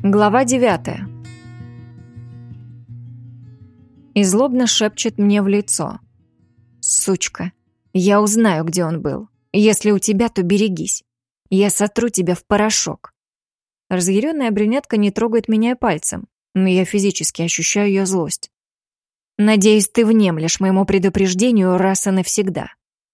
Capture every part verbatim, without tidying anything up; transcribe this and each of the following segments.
Глава девятая. И злобно шепчет мне в лицо. «Сучка, я узнаю, где он был. Если у тебя, то берегись. Я сотру тебя в порошок». Разъяренная брюнетка не трогает меня и пальцем, но я физически ощущаю ее злость. «Надеюсь, ты внемлешь моему предупреждению раз и навсегда».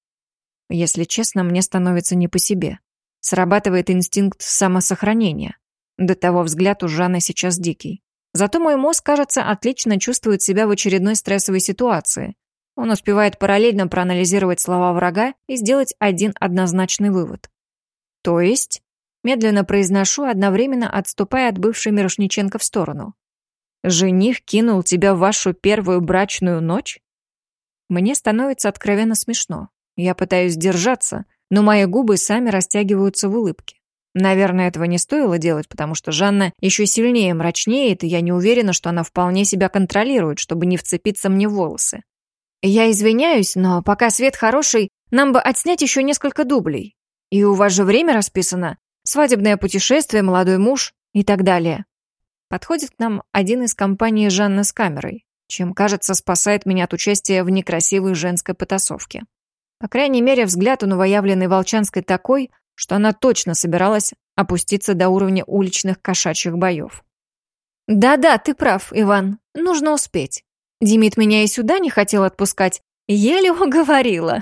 Если честно, мне становится не по себе. Срабатывает инстинкт самосохранения. До того взгляд у Жанны сейчас дикий. Зато мой мозг, кажется, отлично чувствует себя в очередной стрессовой ситуации. Он успевает параллельно проанализировать слова врага и сделать один однозначный вывод. То есть, медленно произношу, одновременно отступая от бывшей Мирошниченко в сторону. «Жених кинул тебя в вашу первую брачную ночь?» Мне становится откровенно смешно. Я пытаюсь сдержаться, но мои губы сами растягиваются в улыбке. Наверное, этого не стоило делать, потому что Жанна еще сильнее мрачнеет, и я не уверена, что она вполне себя контролирует, чтобы не вцепиться мне в волосы. Я извиняюсь, но пока свет хороший, нам бы отснять еще несколько дублей. И у вас же время расписано. Свадебное путешествие, молодой муж и так далее. Подходит к нам один из компании Жанны с камерой, чем, кажется, спасает меня от участия в некрасивой женской потасовке. По крайней мере, взгляд у новоявленной Волчанской такой, что она точно собиралась опуститься до уровня уличных кошачьих боев. «Да-да, ты прав, Иван. Нужно успеть. Демид меня и сюда не хотел отпускать. Еле уговорила».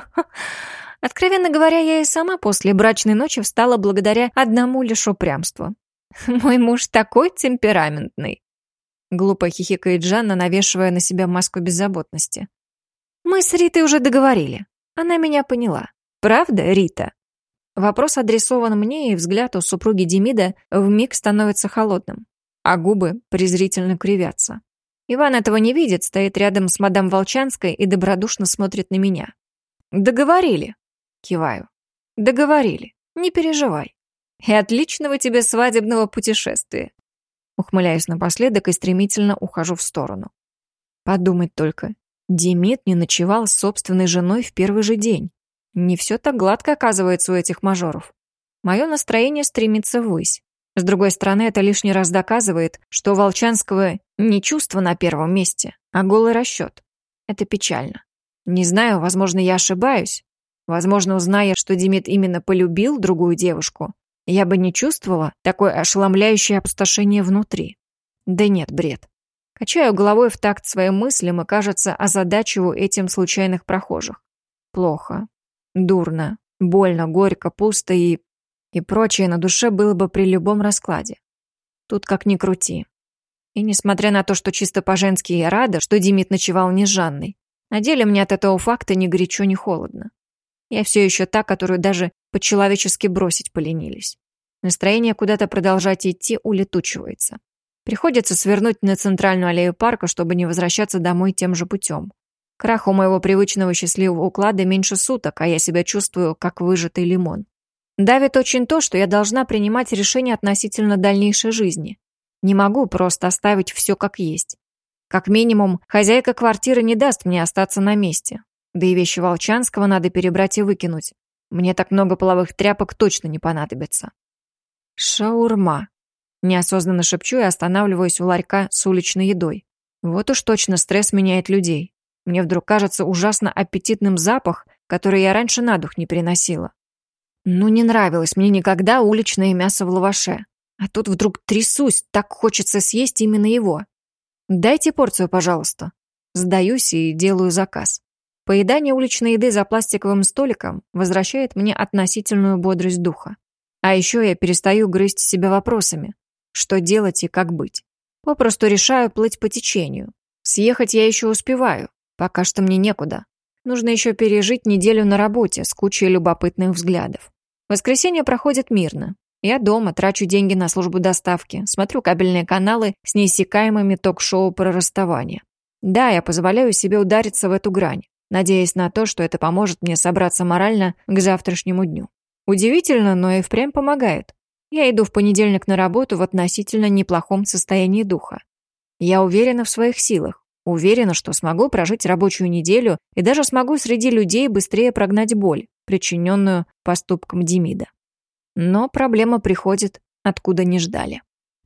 Откровенно говоря, я и сама после брачной ночи встала благодаря одному лишь упрямству. «Мой муж такой темпераментный». Глупо хихикает Жанна, навешивая на себя маску беззаботности. «Мы с Ритой уже договорили. Она меня поняла. Правда, Рита?» Вопрос адресован мне, и взгляд у супруги Демида вмиг становится холодным, а губы презрительно кривятся. Иван этого не видит, стоит рядом с мадам Волчанской и добродушно смотрит на меня. «Договорили?» — киваю. «Договорили. Не переживай. И отличного тебе свадебного путешествия». Ухмыляюсь напоследок и стремительно ухожу в сторону. Подумать только, Демид не ночевал с собственной женой в первый же день. Не все так гладко оказывается у этих мажоров. Мое настроение стремится ввысь. С другой стороны, это лишний раз доказывает, что у Волчанского не чувство на первом месте, а голый расчет. Это печально. Не знаю, возможно, я ошибаюсь. Возможно, узная, что Демид именно полюбил другую девушку, я бы не чувствовала такое ошеломляющее опустошение внутри. Да нет, бред. Качаю головой в такт своим мыслям и, кажется, озадачиваю этим случайных прохожих. Плохо. Дурно, больно, горько, пусто и... и прочее на душе было бы при любом раскладе. Тут как ни крути. И несмотря на то, что чисто по-женски я рада, что Демид ночевал не с Жанной, на деле мне от этого факта ни горячо, ни холодно. Я все еще та, которую даже по-человечески бросить поленились. Настроение куда-то продолжать идти улетучивается. Приходится свернуть на центральную аллею парка, чтобы не возвращаться домой тем же путем. Краху моего привычного счастливого уклада меньше суток, а я себя чувствую, как выжатый лимон. Давит очень то, что я должна принимать решения относительно дальнейшей жизни. Не могу просто оставить все как есть. Как минимум, хозяйка квартиры не даст мне остаться на месте. Да и вещи Волчанского надо перебрать и выкинуть. Мне так много половых тряпок точно не понадобится. Шаурма. Неосознанно шепчу и останавливаюсь у ларька с уличной едой. Вот уж точно стресс меняет людей. Мне вдруг кажется ужасно аппетитным запах, который я раньше на дух не переносила. Ну, не нравилось мне никогда уличное мясо в лаваше. А тут вдруг трясусь, так хочется съесть именно его. «Дайте порцию, пожалуйста». Сдаюсь и делаю заказ. Поедание уличной еды за пластиковым столиком возвращает мне относительную бодрость духа. А еще я перестаю грызть себя вопросами. Что делать и как быть? Попросту решаю плыть по течению. Съехать я еще успеваю. Пока что мне некуда. Нужно еще пережить неделю на работе с кучей любопытных взглядов. Воскресенье проходит мирно. Я дома, трачу деньги на службу доставки, смотрю кабельные каналы с неиссякаемыми ток-шоу про расставание. Да, я позволяю себе удариться в эту грань, надеясь на то, что это поможет мне собраться морально к завтрашнему дню. Удивительно, но и впрямь помогает. Я иду в понедельник на работу в относительно неплохом состоянии духа. Я уверена в своих силах. Уверена, что смогу прожить рабочую неделю и даже смогу среди людей быстрее прогнать боль, причиненную поступком Демида. Но проблема приходит, откуда не ждали.